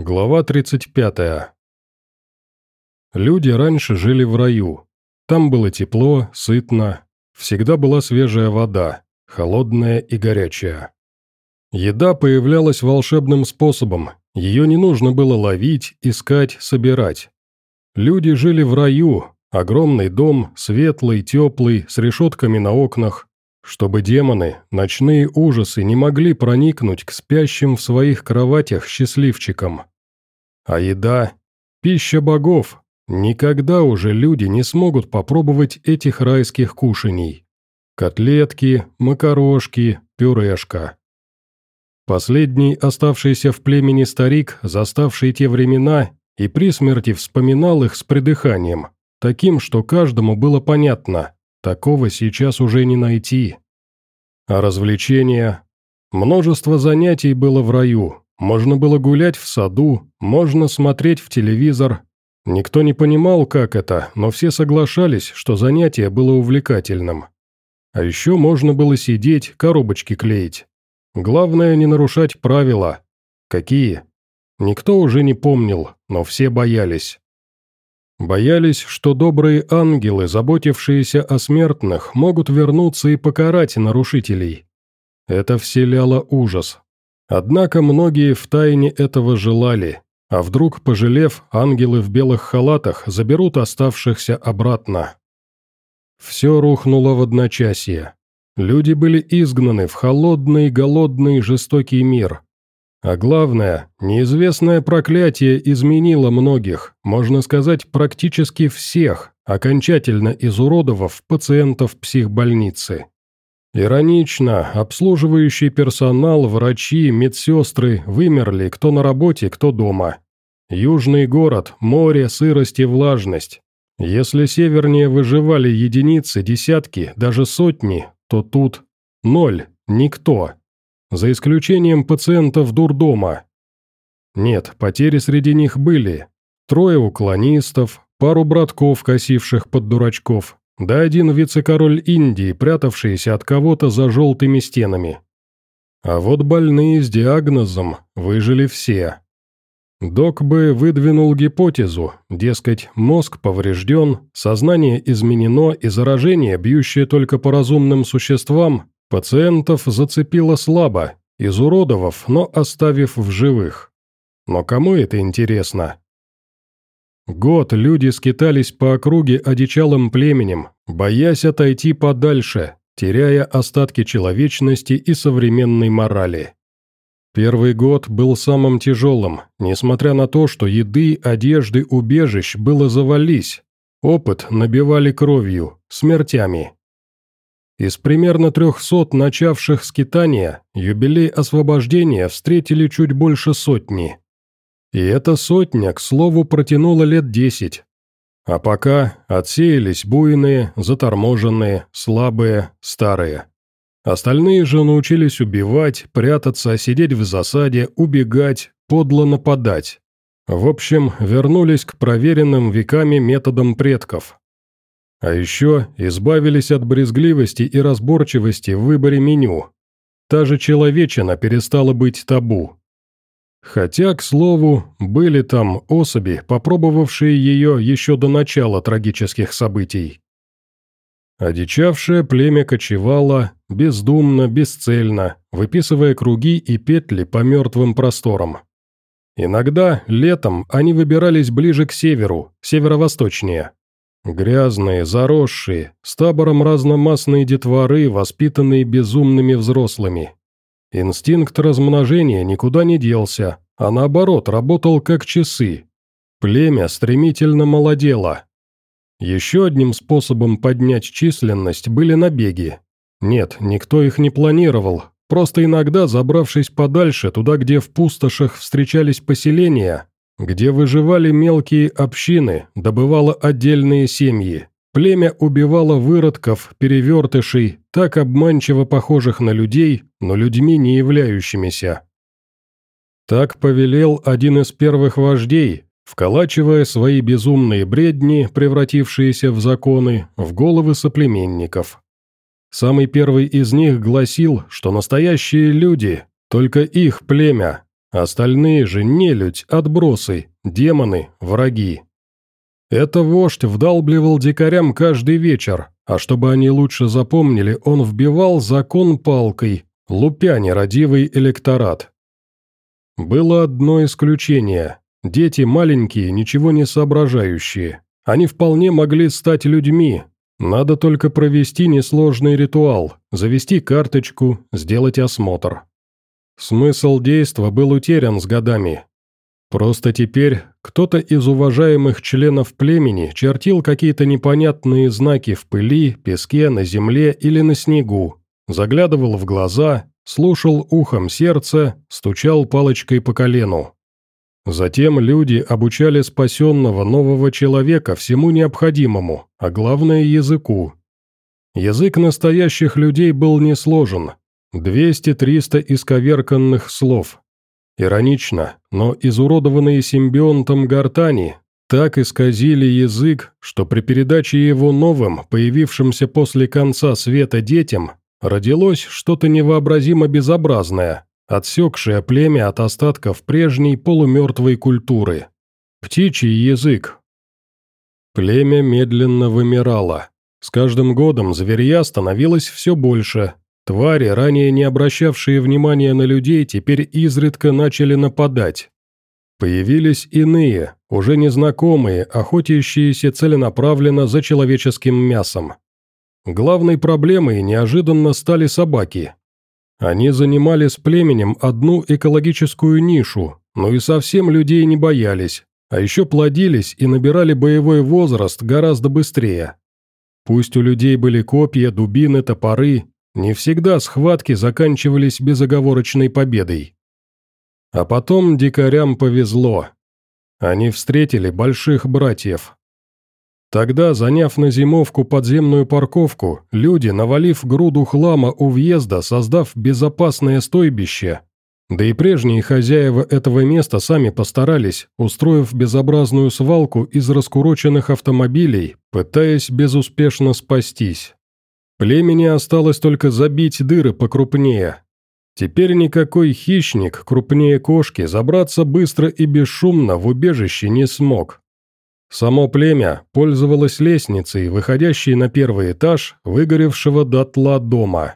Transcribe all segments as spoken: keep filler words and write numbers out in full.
Глава тридцать пятая. Люди раньше жили в раю. Там было тепло, сытно, всегда была свежая вода, холодная и горячая. Еда появлялась волшебным способом, ее не нужно было ловить, искать, собирать. Люди жили в раю, огромный дом, светлый, теплый, с решетками на окнах, чтобы демоны, ночные ужасы не могли проникнуть к спящим в своих кроватях счастливчикам. А еда – пища богов. Никогда уже люди не смогут попробовать этих райских кушаний. Котлетки, макарошки, пюрешка. Последний оставшийся в племени старик, заставший те времена, и при смерти вспоминал их с придыханием, таким, что каждому было понятно, такого сейчас уже не найти. А развлечения? Множество занятий было в раю. Можно было гулять в саду, можно смотреть в телевизор. Никто не понимал, как это, но все соглашались, что занятие было увлекательным. А еще можно было сидеть, коробочки клеить. Главное не нарушать правила. Какие? Никто уже не помнил, но все боялись. Боялись, что добрые ангелы, заботившиеся о смертных, могут вернуться и покарать нарушителей. Это вселяло ужас. Однако многие втайне этого желали, а вдруг, пожалев, ангелы в белых халатах заберут оставшихся обратно. Все рухнуло в одночасье. Люди были изгнаны в холодный, голодный, жестокий мир. А главное, неизвестное проклятие изменило многих, можно сказать, практически всех, окончательно изуродовав пациентов психбольницы. Иронично, обслуживающий персонал, врачи, медсестры вымерли кто на работе, кто дома. Южный город, море, сырость и влажность. Если севернее выживали единицы, десятки, даже сотни, то тут ноль, никто. За исключением пациентов дурдома. Нет, потери среди них были. Трое уклонистов, пару братков, косивших под дурачков. Да один вице-король Индии, прятавшийся от кого-то за желтыми стенами. А вот больные с диагнозом выжили все. Док бы выдвинул гипотезу, дескать, мозг поврежден, сознание изменено и заражение, бьющее только по разумным существам, пациентов зацепило слабо, изуродовав, но оставив в живых. Но кому это интересно? Год люди скитались по округе одичалым племенем, боясь отойти подальше, теряя остатки человечности и современной морали. Первый год был самым тяжелым, несмотря на то, что еды, одежды, убежищ было завались, опыт набивали кровью, смертями. Из примерно трехсот начавших скитания, юбилей освобождения встретили чуть больше сотни. И эта сотня, к слову, протянула лет десять. А пока отсеялись буйные, заторможенные, слабые, старые. Остальные же научились убивать, прятаться, сидеть в засаде, убегать, подло нападать. В общем, вернулись к проверенным веками методам предков. А еще избавились от брезгливости и разборчивости в выборе меню. Та же человечина перестала быть табу. Хотя, к слову, были там особи, попробовавшие ее еще до начала трагических событий. Одичавшее племя кочевало, бездумно, бесцельно, выписывая круги и петли по мертвым просторам. Иногда, летом, они выбирались ближе к северу, северо-восточнее. Грязные, заросшие, с табором разномастные детворы, воспитанные безумными взрослыми. Инстинкт размножения никуда не делся, а наоборот работал как часы. Племя стремительно молодело. Еще одним способом поднять численность были набеги. Нет, никто их не планировал, просто иногда, забравшись подальше, туда, где в пустошах встречались поселения, где выживали мелкие общины, добывало отдельные семьи. Племя убивало выродков, перевертышей, так обманчиво похожих на людей, но людьми не являющимися. Так повелел один из первых вождей, вколачивая свои безумные бредни, превратившиеся в законы, в головы соплеменников. Самый первый из них гласил, что настоящие люди, только их племя, Остальные же нелюдь, отбросы, демоны, враги. Это вождь вдалбливал дикарям каждый вечер, а чтобы они лучше запомнили, он вбивал закон палкой, лупя нерадивый электорат. Было одно исключение. Дети маленькие, ничего не соображающие. Они вполне могли стать людьми. Надо только провести несложный ритуал, завести карточку, сделать осмотр. Смысл действа был утерян с годами. Просто теперь кто-то из уважаемых членов племени чертил какие-то непонятные знаки в пыли, песке, на земле или на снегу, заглядывал в глаза, слушал ухом сердце, стучал палочкой по колену. Затем люди обучали спасенного нового человека всему необходимому, а главное – языку. Язык настоящих людей был несложен. двести-триста исковерканных слов. Иронично, но изуродованные симбионтом гортани так исказили язык, что при передаче его новым, появившимся после конца света детям, родилось что-то невообразимо безобразное, отсекшее племя от остатков прежней полумертвой культуры. Птичий язык. Племя медленно вымирало. С каждым годом зверья становилось все больше. Твари, ранее не обращавшие внимания на людей, теперь изредка начали нападать. Появились иные, уже незнакомые, охотящиеся целенаправленно за человеческим мясом. Главной проблемой неожиданно стали собаки. Они занимали с племенем одну экологическую нишу, но и совсем людей не боялись, а еще плодились и набирали боевой возраст гораздо быстрее. Пусть у людей были копья, дубины, топоры, не всегда схватки заканчивались безоговорочной победой. А потом дикарям повезло. Они встретили больших братьев. Тогда, заняв на зимовку подземную парковку, люди, навалив груду хлама у въезда, создав безопасное стойбище, да и прежние хозяева этого места сами постарались, устроив безобразную свалку из раскуроченных автомобилей, пытаясь безуспешно спастись. Племени осталось только забить дыры покрупнее. Теперь никакой хищник, крупнее кошки, забраться быстро и бесшумно в убежище не смог. Само племя пользовалось лестницей, выходящей на первый этаж выгоревшего дотла дома.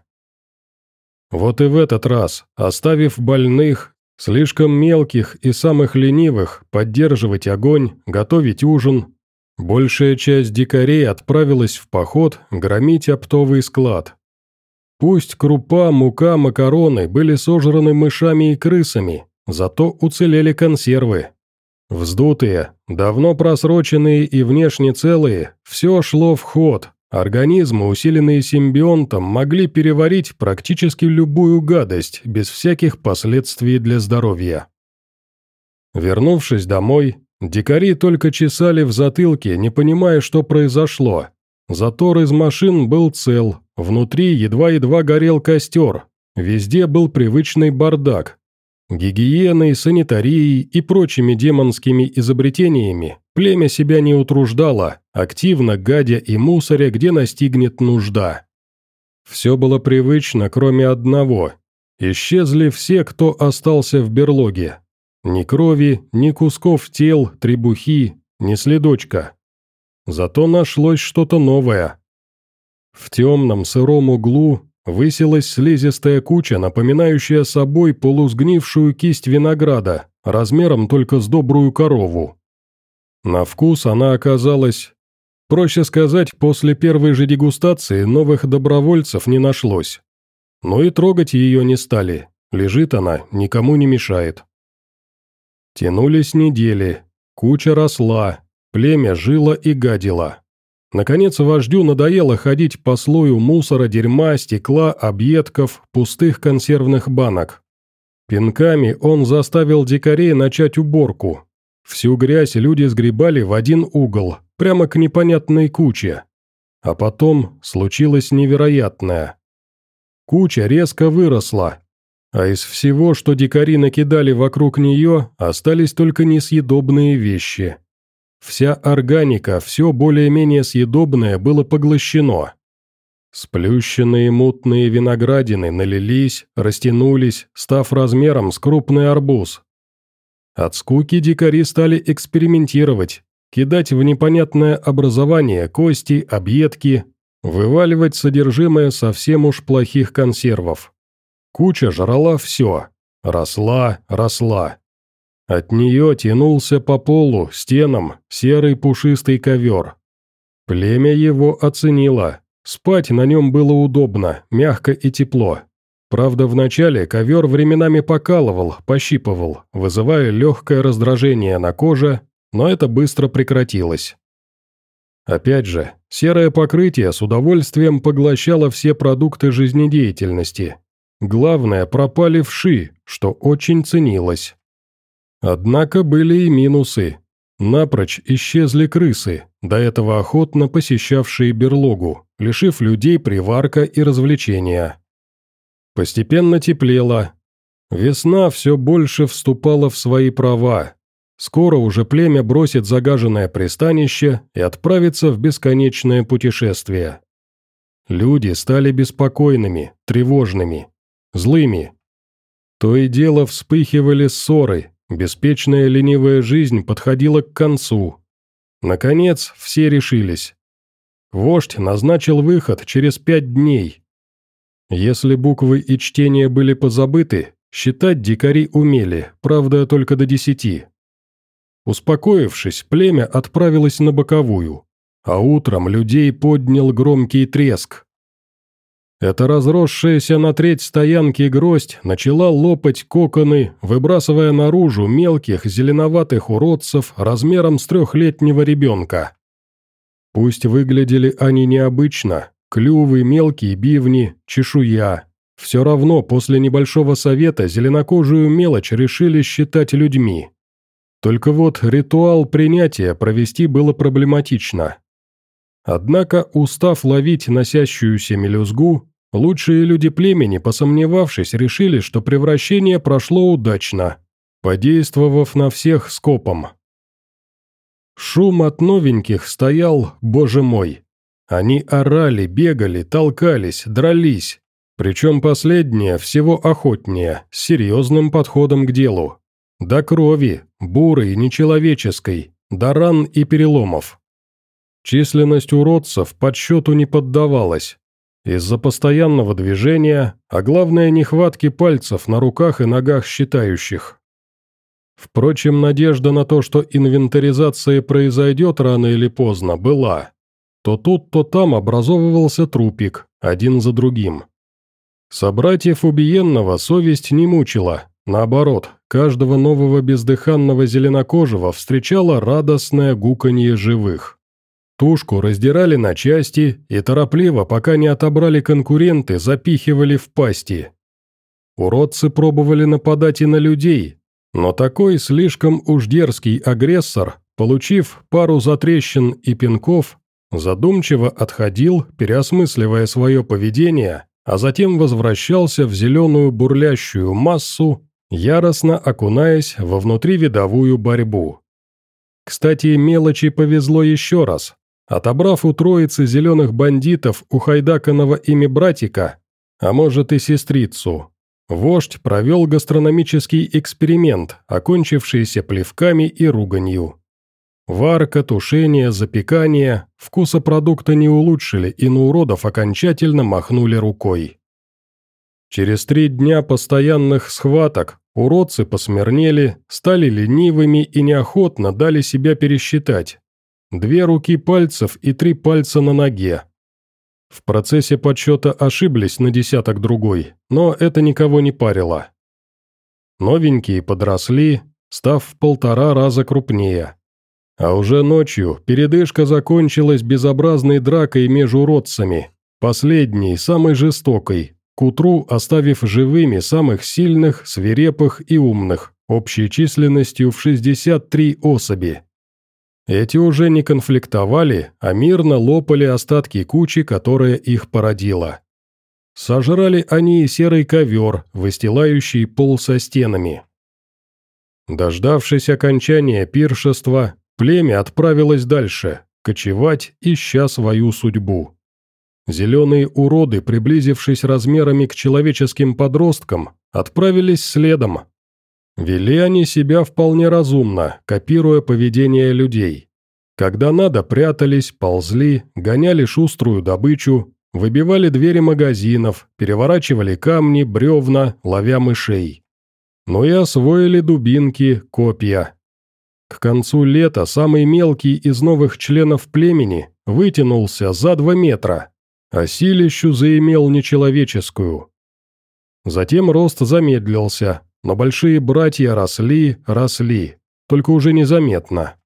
Вот и в этот раз, оставив больных, слишком мелких и самых ленивых, поддерживать огонь, готовить ужин, большая часть дикарей отправилась в поход громить оптовый склад. Пусть крупа, мука, макароны были сожраны мышами и крысами, зато уцелели консервы. Вздутые, давно просроченные и внешне целые, все шло в ход, организмы, усиленные симбионтом, могли переварить практически любую гадость, без всяких последствий для здоровья. Вернувшись домой, дикари только чесали в затылке, не понимая, что произошло. Затор из машин был цел, внутри едва-едва горел костер, везде был привычный бардак. Гигиеной, санитарией и прочими демонскими изобретениями племя себя не утруждало, активно гадя и мусоря, где настигнет нужда. Все было привычно, кроме одного. Исчезли все, кто остался в берлоге. Ни крови, ни кусков тел, требухи, ни следочка. Зато нашлось что-то новое. В темном сыром углу высилась слизистая куча, напоминающая собой полусгнившую кисть винограда, размером только с добрую корову. На вкус она оказалась... Проще сказать, после первой же дегустации новых добровольцев не нашлось. Но и трогать ее не стали, лежит она, никому не мешает. Тянулись недели, куча росла, племя жило и гадило. Наконец вождю надоело ходить по слою мусора, дерьма, стекла, объедков, пустых консервных банок. Пинками он заставил дикарей начать уборку. Всю грязь люди сгребали в один угол, прямо к непонятной куче. А потом случилось невероятное. Куча резко выросла, а из всего, что дикари накидали вокруг нее, остались только несъедобные вещи. Вся органика, все более-менее съедобное было поглощено. Сплющенные мутные виноградины налились, растянулись, став размером с крупный арбуз, От скуки дикари стали экспериментировать, кидать в непонятное образование кости, объедки, вываливать содержимое совсем уж плохих консервов. Куча жрала все, росла, росла. От нее тянулся по полу, стенам, серый пушистый ковер. Племя его оценило, спать на нем было удобно, мягко и тепло. Правда, вначале ковер временами покалывал, пощипывал, вызывая легкое раздражение на коже, но это быстро прекратилось. Опять же, серое покрытие с удовольствием поглощало все продукты жизнедеятельности. Главное, пропали вши, что очень ценилось. Однако были и минусы. Напрочь исчезли крысы, до этого охотно посещавшие берлогу, лишив людей приварка и развлечения. Постепенно теплело. Весна все больше вступала в свои права. Скоро уже племя бросит загаженное пристанище и отправится в бесконечное путешествие. Люди стали беспокойными, тревожными, злыми. То и дело вспыхивали ссоры, беспечная ленивая жизнь подходила к концу. Наконец, все решились. Вождь назначил выход через пять дней. Если буквы и чтение были позабыты, считать дикари умели, правда, только до десяти. Успокоившись, племя отправилось на боковую, а утром людей поднял громкий треск. Эта разросшаяся на треть стоянки гроздь начала лопать коконы, выбрасывая наружу мелких зеленоватых уродцев размером с трехлетнего ребенка. Пусть выглядели они необычно, клювы, мелкие бивни, чешуя. Все равно после небольшого совета зеленокожую мелочь решили считать людьми. Только вот ритуал принятия провести было проблематично. Однако, устав ловить носящуюся мелюзгу, лучшие люди племени, посомневавшись, решили, что превращение прошло удачно, подействовав на всех скопом. Шум от новеньких стоял, боже мой. Они орали, бегали, толкались, дрались. Причем последнее всего охотнее, с серьезным подходом к делу. До крови, бурой, нечеловеческой, до ран и переломов. Численность уродцев подсчету не поддавалась. Из-за постоянного движения, а главное нехватки пальцев на руках и ногах считающих. Впрочем, надежда на то, что инвентаризация произойдет рано или поздно, была. То тут, то там образовывался трупик, один за другим. Собратьев убиенного совесть не мучила, наоборот, каждого нового бездыханного зеленокожего встречало радостное гуканье живых. Тушку раздирали на части и торопливо, пока не отобрали конкуренты, запихивали в пасти. Уродцы пробовали нападать и на людей, но такой слишком уж дерзкий агрессор, получив пару затрещин и пинков, задумчиво отходил, переосмысливая свое поведение, а затем возвращался в зеленую бурлящую массу, яростно окунаясь во внутривидовую борьбу. Кстати, мелочи повезло еще раз. Отобрав у троицы зеленых бандитов ухайдаканного ими братика, а может и сестрицу, вождь провел гастрономический эксперимент, окончившийся плевками и руганью. Варка, тушение, запекание вкуса продукта не улучшили и на уродов окончательно махнули рукой. Через три дня постоянных схваток уродцы посмирнели, стали ленивыми и неохотно дали себя пересчитать. Две руки пальцев и три пальца на ноге. В процессе подсчета ошиблись на десяток другой, но это никого не парило. Новенькие подросли, став в полтора раза крупнее. А уже ночью передышка закончилась безобразной дракой между уродцами, последней, самой жестокой, к утру оставив живыми самых сильных, свирепых и умных, общей численностью в шестьдесят три особи. Эти уже не конфликтовали, а мирно лопали остатки кучи, которая их породила. Сожрали они и серый ковер, выстилающий пол со стенами. Дождавшись окончания пиршества, племя отправилось дальше, кочевать, ища свою судьбу. Зеленые уроды, приблизившись размерами к человеческим подросткам, отправились следом. Вели они себя вполне разумно, копируя поведение людей. Когда надо, прятались, ползли, гоняли шуструю добычу, выбивали двери магазинов, переворачивали камни, бревна, ловя мышей. Ну и освоили дубинки, копья. К концу лета самый мелкий из новых членов племени вытянулся за два метра, а силищу заимел нечеловеческую. Затем рост замедлился, но большие братья росли, росли, только уже незаметно.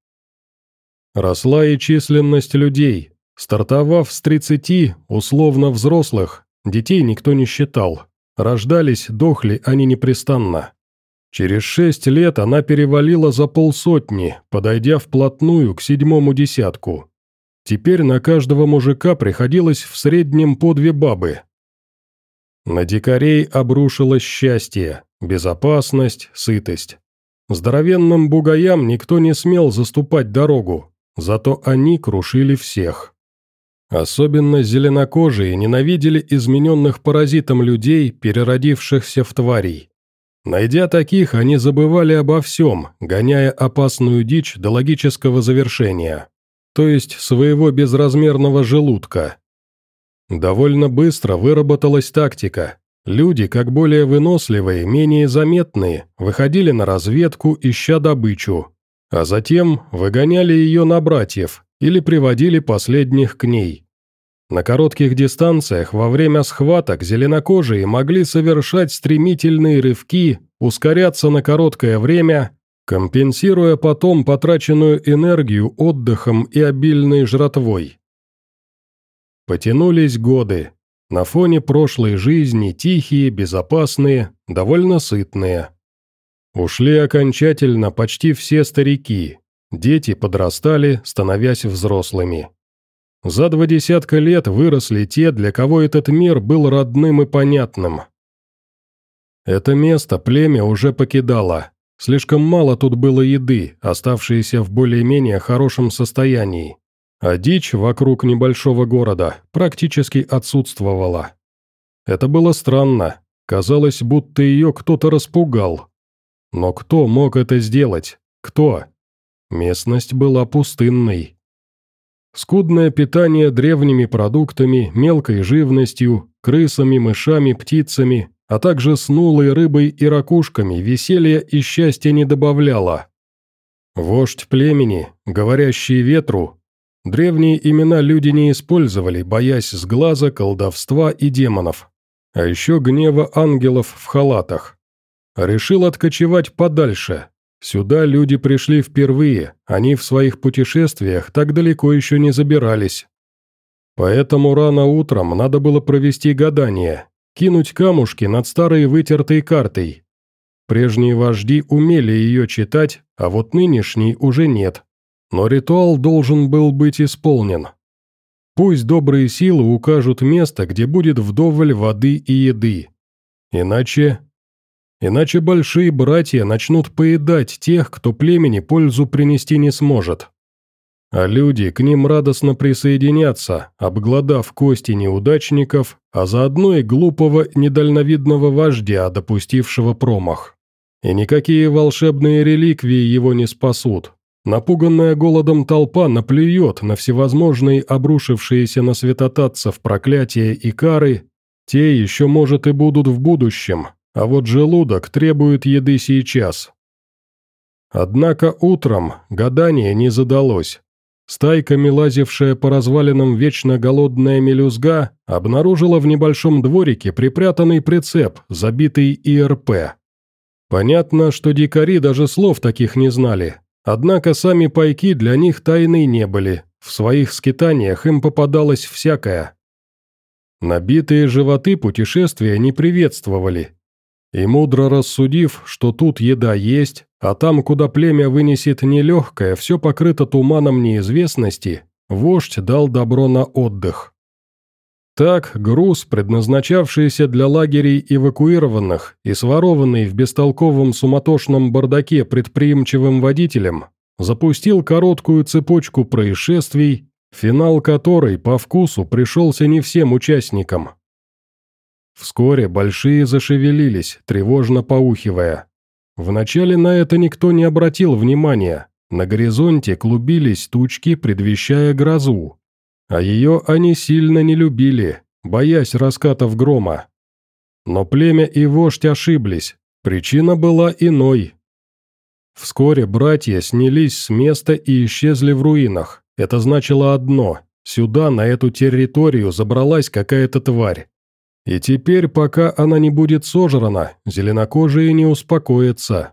Росла и численность людей. Стартовав с тридцати, условно взрослых, детей никто не считал. Рождались, дохли они непрестанно. Через шесть лет она перевалила за полсотни, подойдя вплотную к седьмому десятку. Теперь на каждого мужика приходилось в среднем по две бабы. На дикарей обрушилось счастье, безопасность, сытость. Здоровенным бугаям никто не смел заступать дорогу, зато они крушили всех. Особенно зеленокожие ненавидели измененных паразитом людей, переродившихся в тварей. Найдя таких, они забывали обо всем, гоняя опасную дичь до логического завершения, то есть своего безразмерного желудка. Довольно быстро выработалась тактика. Люди, как более выносливые, менее заметные, выходили на разведку, ища добычу, а затем выгоняли ее на братьев или приводили последних к ней. На коротких дистанциях во время схваток зеленокожие могли совершать стремительные рывки, ускоряться на короткое время, компенсируя потом потраченную энергию отдыхом и обильной жратвой. Потянулись годы. На фоне прошлой жизни тихие, безопасные, довольно сытные. Ушли окончательно почти все старики. Дети подрастали, становясь взрослыми. За два десятка лет выросли те, для кого этот мир был родным и понятным. Это место племя уже покидало. Слишком мало тут было еды, оставшейся в более-менее хорошем состоянии. А дичь вокруг небольшого города практически отсутствовала. Это было странно. Казалось, будто ее кто-то распугал. Но кто мог это сделать? Кто? Местность была пустынной. Скудное питание древними продуктами, мелкой живностью, крысами, мышами, птицами, а также снулой рыбой и ракушками веселья и счастья не добавляло. Вождь племени, говорящий ветру, древние имена люди не использовали, боясь сглаза, колдовства и демонов, а еще гнева ангелов в халатах. Решил откочевать подальше. Сюда люди пришли впервые, они в своих путешествиях так далеко еще не забирались. Поэтому рано утром надо было провести гадание, кинуть камушки над старой вытертой картой. Прежние вожди умели ее читать, а вот нынешний уже нет. Но ритуал должен был быть исполнен. Пусть добрые силы укажут место, где будет вдоволь воды и еды. Иначе... Иначе большие братья начнут поедать тех, кто племени пользу принести не сможет. А люди к ним радостно присоединятся, обглодав кости неудачников, а заодно и глупого недальновидного вождя, допустившего промах. И никакие волшебные реликвии его не спасут. Напуганная голодом толпа наплюет на всевозможные обрушившиеся на святотатцев проклятия и кары, те еще, может, и будут в будущем. А вот желудок требует еды сейчас. Однако утром гадание не задалось. Стайками лазившая по развалинам вечно голодная мелюзга обнаружила в небольшом дворике припрятанный прицеп, забитый И Р П. Понятно, что дикари даже слов таких не знали, однако сами пайки для них тайной не были, в своих скитаниях им попадалось всякое. Набитые животы путешествия не приветствовали. И мудро рассудив, что тут еда есть, а там, куда племя вынесет нелегкое, все покрыто туманом неизвестности, вождь дал добро на отдых. Так груз, предназначавшийся для лагерей эвакуированных и сворованный в бестолковом суматошном бардаке предприимчивым водителем, запустил короткую цепочку происшествий, финал которой по вкусу пришелся не всем участникам. Вскоре большие зашевелились, тревожно поухивая. Вначале на это никто не обратил внимания. На горизонте клубились тучки, предвещая грозу. А ее они сильно не любили, боясь раскатов грома. Но племя и вождь ошиблись, причина была иной. Вскоре братья снялись с места и исчезли в руинах. Это значило одно – сюда, на эту территорию, забралась какая-то тварь. И теперь, пока она не будет сожрана, зеленокожие не успокоятся.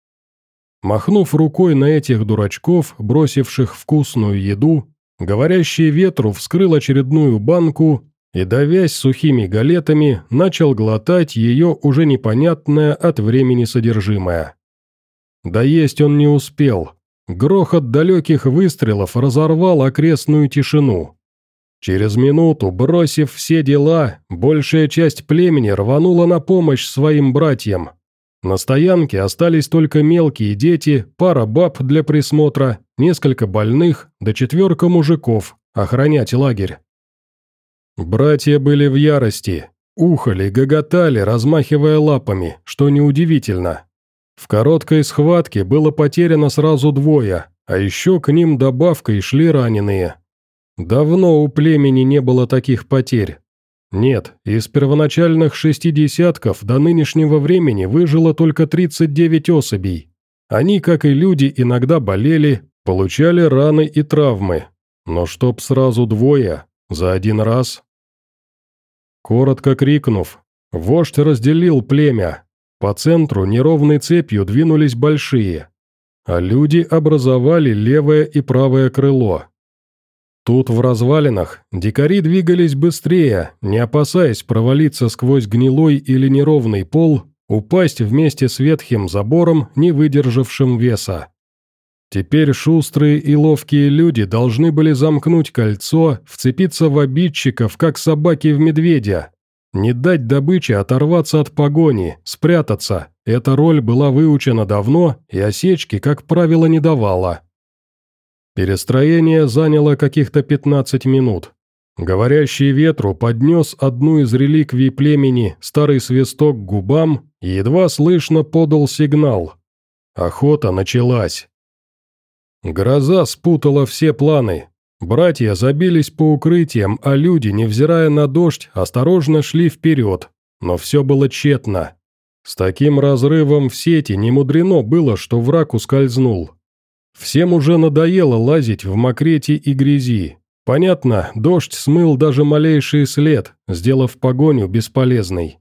Махнув рукой на этих дурачков, бросивших вкусную еду, говорящий ветру вскрыл очередную банку и, давясь сухими галетами, начал глотать ее уже непонятное от времени содержимое. Доесть он не успел. Грохот далеких выстрелов разорвал окрестную тишину. Через минуту, бросив все дела, большая часть племени рванула на помощь своим братьям. На стоянке остались только мелкие дети, пара баб для присмотра, несколько больных, да четверка мужиков, охранять лагерь. Братья были в ярости, ухали, гоготали, размахивая лапами, что неудивительно. В короткой схватке было потеряно сразу двое, а еще к ним добавкой шли раненые. Давно у племени не было таких потерь. Нет, из первоначальных шести десятков до нынешнего времени выжило только тридцать девять особей. Они, как и люди, иногда болели, получали раны и травмы. Но чтоб сразу двое, за один раз. Коротко крикнув, вождь разделил племя. По центру неровной цепью двинулись большие, а люди образовали левое и правое крыло. Тут в развалинах дикари двигались быстрее, не опасаясь провалиться сквозь гнилой или неровный пол, упасть вместе с ветхим забором, не выдержавшим веса. Теперь шустрые и ловкие люди должны были замкнуть кольцо, вцепиться в обидчиков, как собаки в медведя. Не дать добыче оторваться от погони, спрятаться. Эта роль была выучена давно, и осечки, как правило, не давала. Перестроение заняло каких-то пятнадцать минут. Говорящий ветру поднес одну из реликвий племени, старый свисток, к губам и едва слышно подал сигнал. Охота началась. Гроза спутала все планы. Братья забились по укрытиям, а люди, невзирая на дождь, осторожно шли вперед. Но все было тщетно. С таким разрывом в сети немудрено было, что враг ускользнул. Всем уже надоело лазить в мокрете и грязи. Понятно, дождь смыл даже малейший след, сделав погоню бесполезной.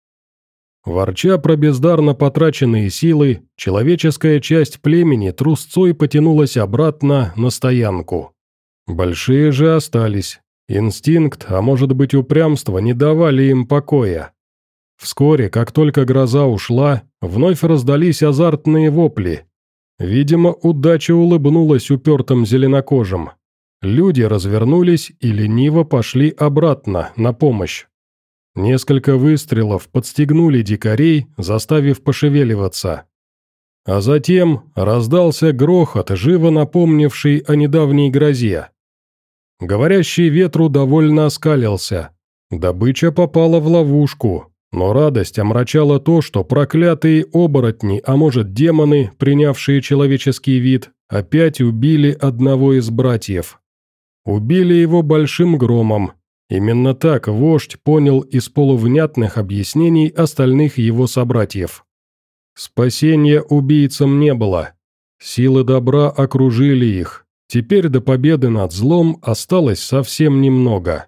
Ворча про бездарно потраченные силы, человеческая часть племени трусцой потянулась обратно на стоянку. Большие же остались. Инстинкт, а может быть упрямство, не давали им покоя. Вскоре, как только гроза ушла, вновь раздались азартные вопли. Видимо, удача улыбнулась упертым зеленокожим. Люди развернулись и лениво пошли обратно, на помощь. Несколько выстрелов подстегнули дикарей, заставив пошевеливаться. А затем раздался грохот, живо напомнивший о недавней грозе. Говорящий ветру довольно оскалился. Добыча попала в ловушку, но радость омрачала то, что проклятые оборотни, а может демоны, принявшие человеческий вид, опять убили одного из братьев. Убили его большим громом. Именно так вождь понял из полувнятных объяснений остальных его собратьев. Спасения убийцам не было. Силы добра окружили их. Теперь до победы над злом осталось совсем немного.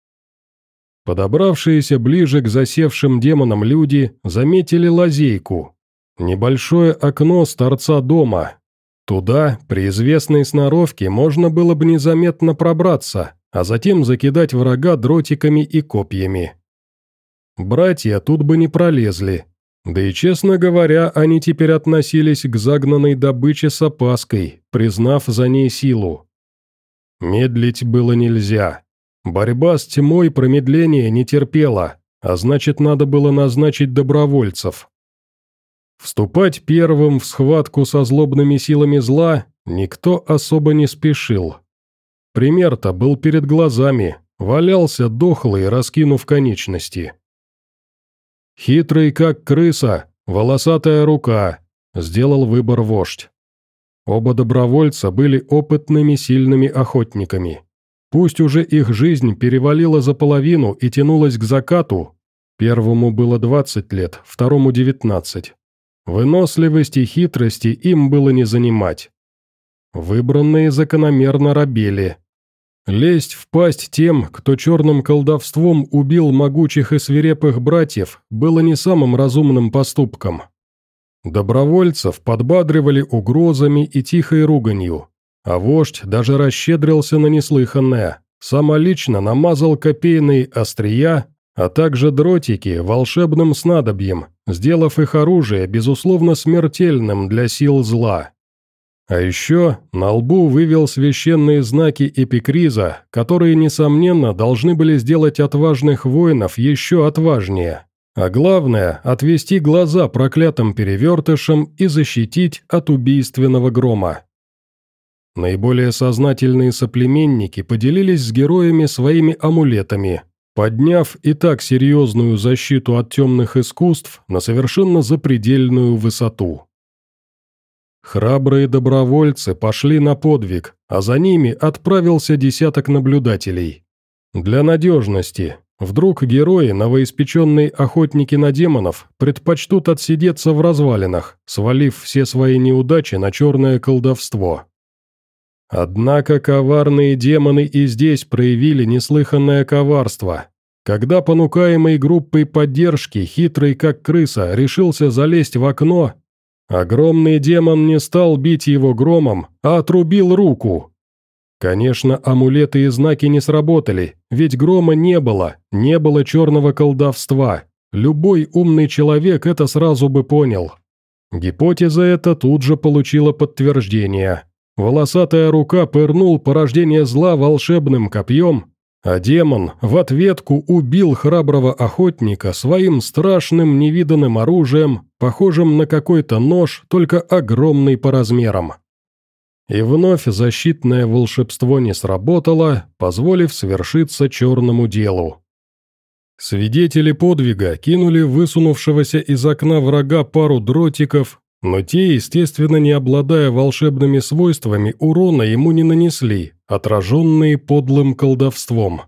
Подобравшиеся ближе к засевшим демонам люди заметили лазейку. Небольшое окно с торца дома. Туда, при известной сноровке, можно было бы незаметно пробраться, а затем закидать врага дротиками и копьями. Братья тут бы не пролезли. Да и, честно говоря, они теперь относились к загнанной добыче с опаской, признав за ней силу. Медлить было нельзя. Борьба с тьмой промедления не терпела, а значит, надо было назначить добровольцев. Вступать первым в схватку со злобными силами зла никто особо не спешил. Пример-то был перед глазами, валялся дохлый, раскинув конечности. Хитрый как крыса, волосатая рука, Сделал выбор вождь. Оба добровольца были опытными сильными охотниками. Пусть уже их жизнь перевалила за половину и тянулась к закату, первому было двадцать лет, второму девятнадцать. Выносливости и хитрости им было не занимать. Выбранные закономерно робели. Лезть в пасть тем, кто черным колдовством убил могучих и свирепых братьев, было не самым разумным поступком. Добровольцев подбадривали угрозами и тихой руганью, а вождь даже расщедрился на неслыханное, самолично намазал копейные острия, а также дротики волшебным снадобьем, сделав их оружие, безусловно, смертельным для сил зла. А еще на лбу вывел священные знаки эпикриза, которые, несомненно, должны были сделать отважных воинов еще отважнее. А главное – отвести глаза проклятым перевертышам и защитить от убийственного грома. Наиболее сознательные соплеменники поделились с героями своими амулетами, подняв и так серьезную защиту от темных искусств на совершенно запредельную высоту. Храбрые добровольцы пошли на подвиг, а за ними отправился десяток наблюдателей. Для надежности, вдруг герои, новоиспеченные охотники на демонов, предпочтут отсидеться в развалинах, свалив все свои неудачи на черное колдовство. Однако коварные демоны и здесь проявили неслыханное коварство. Когда понукаемый группой поддержки, хитрый как крыса, решился залезть в окно, огромный демон не стал бить его громом, а отрубил руку. Конечно, амулеты и знаки не сработали, ведь грома не было, не было черного колдовства. Любой умный человек это сразу бы понял. Гипотеза эта тут же получила подтверждение. Волосатая рука пырнул порождение зла волшебным копьем, а демон в ответку убил храброго охотника своим страшным невиданным оружием, похожим на какой-то нож, только огромный по размерам. И вновь защитное волшебство не сработало, позволив свершиться черному делу. Свидетели подвига кинули высунувшегося из окна врага пару дротиков, но те, естественно, не обладая волшебными свойствами, урона ему не нанесли, отраженные подлым колдовством.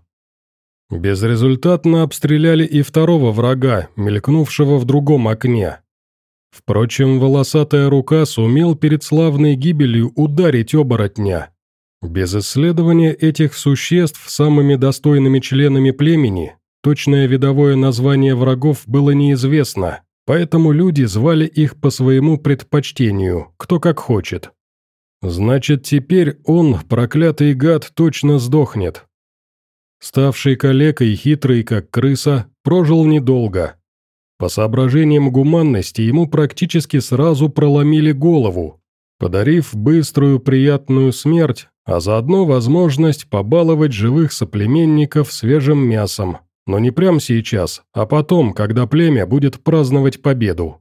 Безрезультатно обстреляли и второго врага, мелькнувшего в другом окне. Впрочем, волосатая рука сумел перед славной гибелью ударить оборотня. Без исследования этих существ самыми достойными членами племени, точное видовое название врагов было неизвестно, поэтому люди звали их по своему предпочтению, кто как хочет. Значит, теперь он, проклятый гад, точно сдохнет. Ставший калекой, хитрый как крыса, прожил недолго. По соображениям гуманности ему практически сразу проломили голову, подарив быструю приятную смерть, а заодно возможность побаловать живых соплеменников свежим мясом, но не прямо сейчас, а потом, когда племя будет праздновать победу.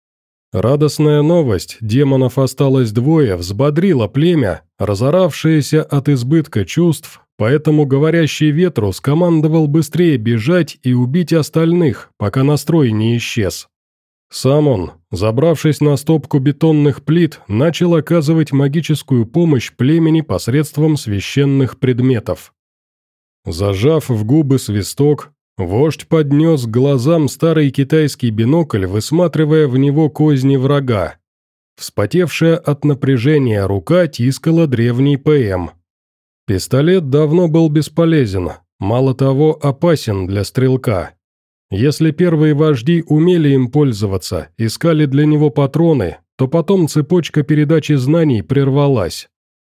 Радостная новость, демонов осталось двое, взбодрила племя, разоравшееся от избытка чувств, поэтому говорящий ветру скомандовал быстрее бежать и убить остальных, пока настрой не исчез. Сам он, забравшись на стопку бетонных плит, начал оказывать магическую помощь племени посредством священных предметов. Зажав в губы свисток, вождь поднес к глазам старый китайский бинокль, высматривая в него козни врага. Вспотевшая от напряжения рука тискала древний ПМ. Пистолет давно был бесполезен, мало того, опасен для стрелка. Если первые вожди умели им пользоваться, искали для него патроны, то потом цепочка передачи знаний прервалась.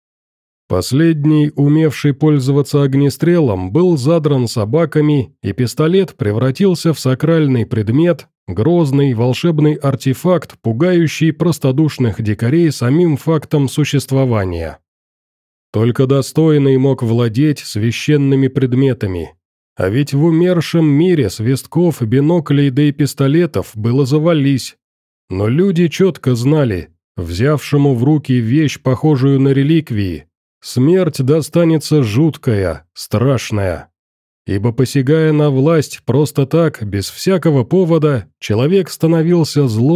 Последний, умевший пользоваться огнестрелом, был задран собаками, и пистолет превратился в сакральный предмет, грозный волшебный артефакт, пугающий простодушных дикарей самим фактом существования. Только достойный мог владеть священными предметами. А ведь в умершем мире свистков, биноклей да и пистолетов было завались. Но люди четко знали, взявшему в руки вещь, похожую на реликвии, смерть достанется жуткая, страшная. Ибо, посягая на власть просто так, без всякого повода, человек становился злом,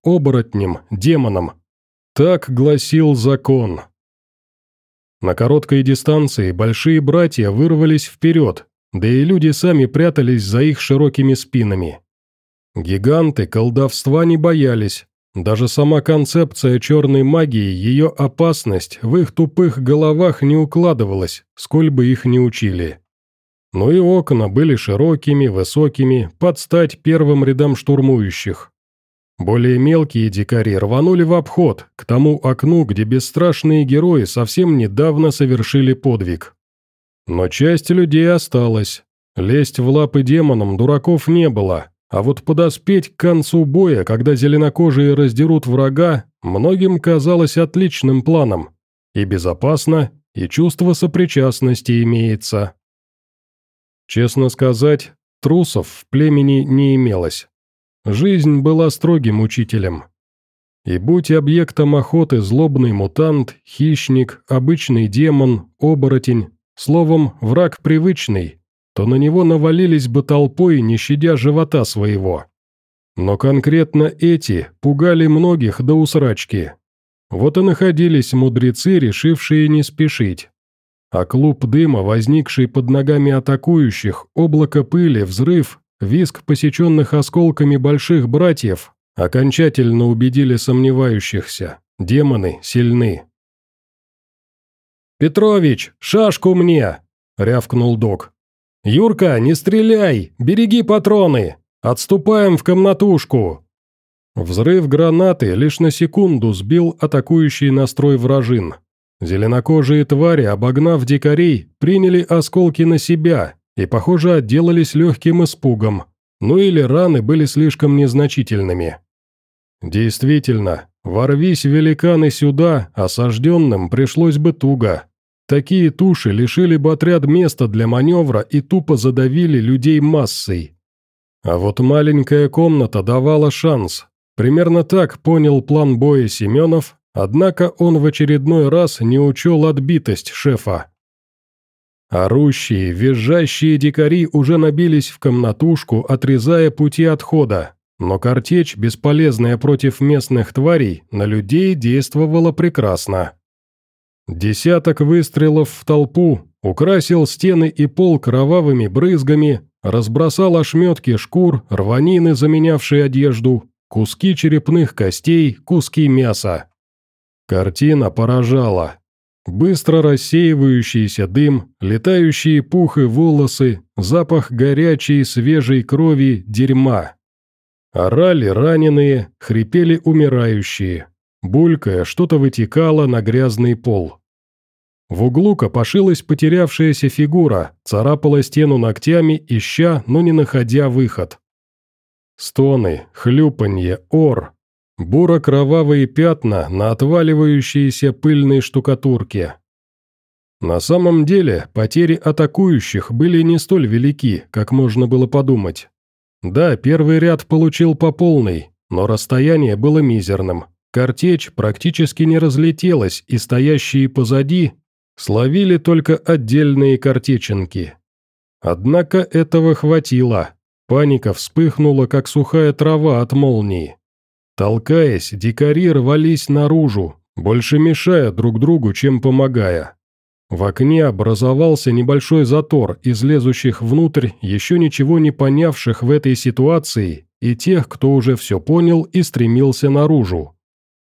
оборотням, демонам. Так гласил закон. На короткой дистанции большие братья вырвались вперед, да и люди сами прятались за их широкими спинами. Гиганты колдовства не боялись, даже сама концепция черной магии, ее опасность в их тупых головах не укладывалась, сколь бы их ни учили. Но и окна были широкими, высокими, под стать первым рядам штурмующих. Более мелкие дикари рванули в обход, к тому окну, где бесстрашные герои совсем недавно совершили подвиг. Но часть людей осталась. Лезть в лапы демонам дураков не было, а вот подоспеть к концу боя, когда зеленокожие раздерут врага, многим казалось отличным планом. И безопасно, и чувство сопричастности имеется. Честно сказать, трусов в племени не имелось. Жизнь была строгим учителем. И будь объектом охоты злобный мутант, хищник, обычный демон, оборотень, словом, враг привычный, то на него навалились бы толпой, не щадя живота своего. Но конкретно эти пугали многих до усрачки. Вот и находились мудрецы, решившие не спешить. А клуб дыма, возникший под ногами атакующих, облако пыли, взрыв, визг посеченных осколками больших братьев окончательно убедили сомневающихся. Демоны сильны. «Петрович, шашку мне!» — рявкнул док. «Юрка, не стреляй! Береги патроны! Отступаем в комнатушку!» Взрыв гранаты лишь на секунду сбил атакующий настрой вражин. Зеленокожие твари, обогнав дикарей, приняли осколки на себя и, похоже, отделались легким испугом, ну или раны были слишком незначительными. Действительно, ворвись великаны сюда, осажденным пришлось бы туго. Такие туши лишили бы отряд места для маневра и тупо задавили людей массой. А вот маленькая комната давала шанс. Примерно так понял план боя Семенов, однако он в очередной раз не учел отбитость шефа. Орущие, визжащие дикари уже набились в комнатушку, отрезая пути отхода, но картечь, бесполезная против местных тварей, на людей действовала прекрасно. Десяток выстрелов в толпу украсил стены и пол кровавыми брызгами, разбросал ошметки шкур, рванины, заменявшие одежду, куски черепных костей, куски мяса. Картина поражала. Быстро рассеивающийся дым, летающие пух и волосы, запах горячей свежей крови, дерьма. Орали раненые, хрипели умирающие. Булькая, что-то вытекало на грязный пол. В углу копошилась потерявшаяся фигура, царапала стену ногтями, ища, но не находя выход. Стоны, хлюпанье, ор. Буро-кровавые пятна на отваливающейся пыльной штукатурке. На самом деле, потери атакующих были не столь велики, как можно было подумать. Да, первый ряд получил по полной, но расстояние было мизерным. Картечь практически не разлетелась, и стоящие позади словили только отдельные картечинки. Однако этого хватило. Паника вспыхнула, как сухая трава от молнии. Толкаясь, дикари рвались наружу, больше мешая друг другу, чем помогая. В окне образовался небольшой затор из лезущих внутрь еще ничего не понявших в этой ситуации и тех, кто уже все понял и стремился наружу.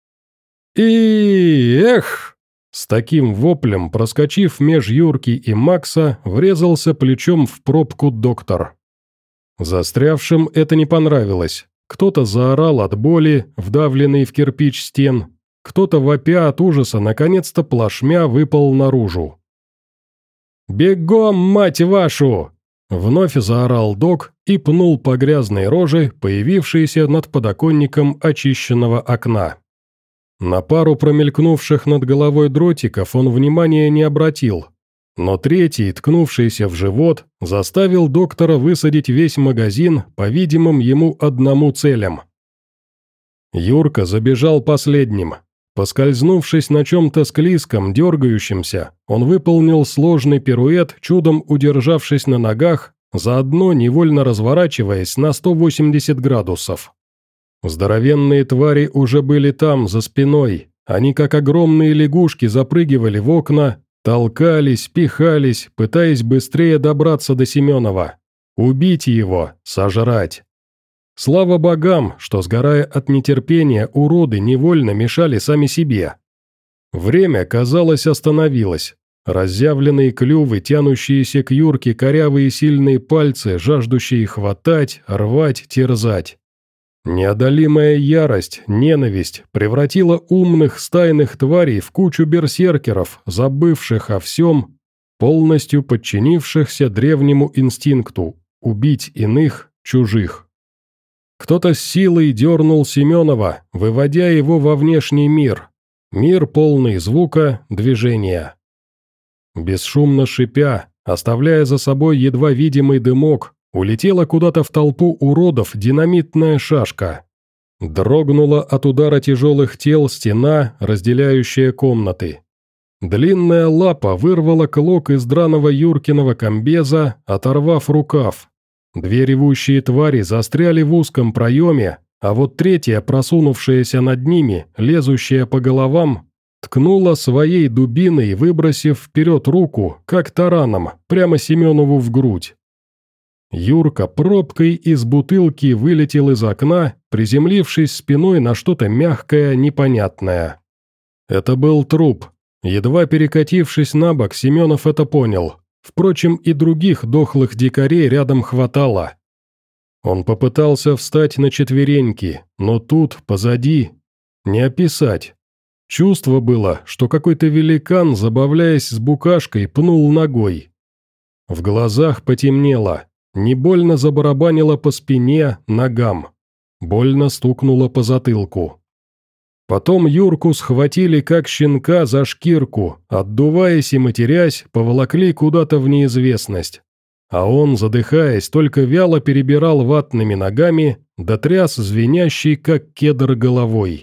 И эх! С таким воплем, проскочив меж Юрки и Макса, врезался плечом в пробку доктор. Застрявшим это не понравилось. Кто-то заорал от боли, вдавленный в кирпич стен, кто-то, вопя от ужаса, наконец-то плашмя выпал наружу. «Бегом, мать вашу!» — вновь заорал док и пнул по грязной роже, появившейся над подоконником очищенного окна. На пару промелькнувших над головой дротиков он внимания не обратил, но третий, ткнувшийся в живот, заставил доктора высадить весь магазин по видимым ему одному целям. Юрка забежал последним. Поскользнувшись на чем-то склизком, дергающемся, он выполнил сложный пируэт, чудом удержавшись на ногах, заодно невольно разворачиваясь на сто восемьдесят градусов. Здоровенные твари уже были там, за спиной. Они, как огромные лягушки, запрыгивали в окна, толкались, пихались, пытаясь быстрее добраться до Семенова. Убить его, сожрать. Слава богам, что, сгорая от нетерпения, уроды невольно мешали сами себе. Время, казалось, остановилось. Разъявленные клювы, тянущиеся к Юрке корявые сильные пальцы, жаждущие хватать, рвать, терзать. Неодолимая ярость, ненависть превратила умных стайных тварей в кучу берсеркеров, забывших о всем, полностью подчинившихся древнему инстинкту – убить иных, чужих. Кто-то с силой дернул Семенова, выводя его во внешний мир. Мир, полный звука, движения. Бесшумно шипя, оставляя за собой едва видимый дымок, улетела куда-то в толпу уродов динамитная шашка. Дрогнула от удара тяжелых тел стена, разделяющая комнаты. Длинная лапа вырвала клок из драного Юркиного комбеза, оторвав рукав. Две ревущие твари застряли в узком проеме, а вот третья, просунувшаяся над ними, лезущая по головам, ткнула своей дубиной, выбросив вперед руку, как тараном, прямо Семенову в грудь. Юрка пробкой из бутылки вылетел из окна, приземлившись спиной на что-то мягкое, непонятное. Это был труп. Едва перекатившись на бок, Семенов это понял. Впрочем, и других дохлых дикарей рядом хватало. Он попытался встать на четвереньки, но тут, позади, не описать. Чувство было, что какой-то великан, забавляясь с букашкой, пнул ногой. В глазах потемнело, не больно забарабанило по спине, ногам. Больно стукнуло по затылку. Потом Юрку схватили как щенка за шкирку, отдуваясь и матерясь, поволокли куда-то в неизвестность. А он, задыхаясь, только вяло перебирал ватными ногами, да тряс звенящий, как кедр, головой.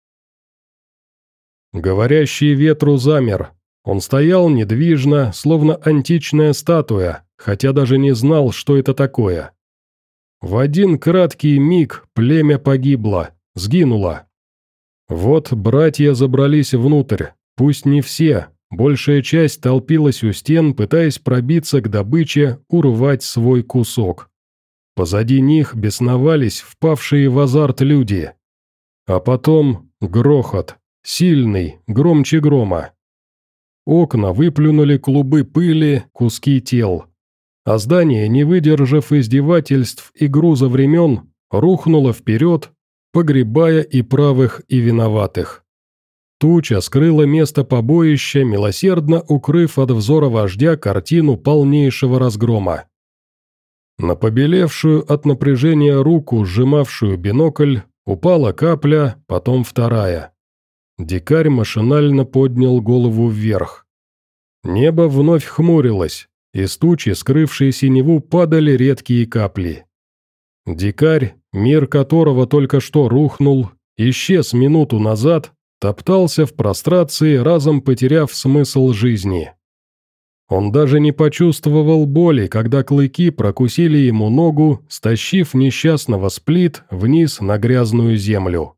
Говорящий ветру замер. Он стоял недвижно, словно античная статуя, хотя даже не знал, что это такое. В один краткий миг племя погибло, сгинуло. Вот братья забрались внутрь, пусть не все, большая часть толпилась у стен, пытаясь пробиться к добыче, урвать свой кусок. Позади них бесновались впавшие в азарт люди. А потом грохот, сильный, громче грома. Окна выплюнули клубы пыли, куски тел. А здание, не выдержав издевательств и груза времен, рухнуло вперед, погребая и правых, и виноватых. Туча скрыла место побоища, милосердно укрыв от взора вождя картину полнейшего разгрома. На побелевшую от напряжения руку, сжимавшую бинокль, упала капля, потом вторая. Дикарь машинально поднял голову вверх. Небо вновь хмурилось, из тучи, скрывшей синеву, падали редкие капли. Дикарь, мир которого только что рухнул, исчез минуту назад, топтался в прострации, разом потеряв смысл жизни. Он даже не почувствовал боли, когда клыки прокусили ему ногу, стащив несчастного с плит вниз на грязную землю.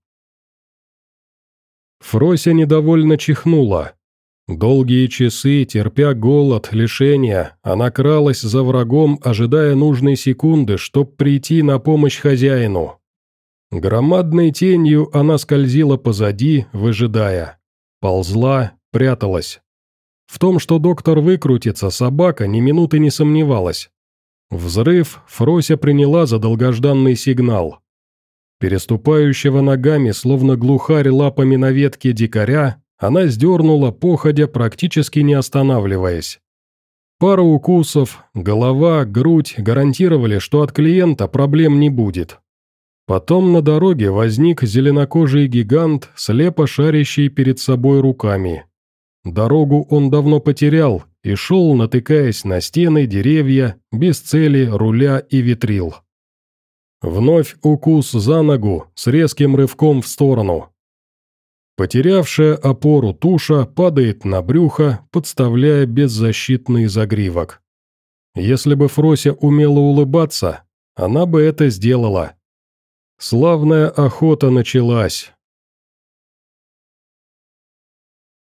Фрося недовольно чихнула. Долгие часы, терпя голод, лишения, она кралась за врагом, ожидая нужной секунды, чтоб прийти на помощь хозяину. Громадной тенью она скользила позади, выжидая. Ползла, пряталась. В том, что доктор выкрутится, собака ни минуты не сомневалась. Взрыв Фрося приняла за долгожданный сигнал. Переступающего ногами, словно глухарь лапами на ветке дикаря, она сдернула, походя, практически не останавливаясь. Пара укусов, голова, грудь гарантировали, что от клиента проблем не будет. Потом на дороге возник зеленокожий гигант, слепо шарящий перед собой руками. Дорогу он давно потерял и шел, натыкаясь на стены, деревья, без цели, руля и ветрил. Вновь укус за ногу с резким рывком в сторону. Потерявшая опору туша падает на брюхо, подставляя беззащитный загривок. Если бы Фрося умела улыбаться, она бы это сделала. Славная охота началась.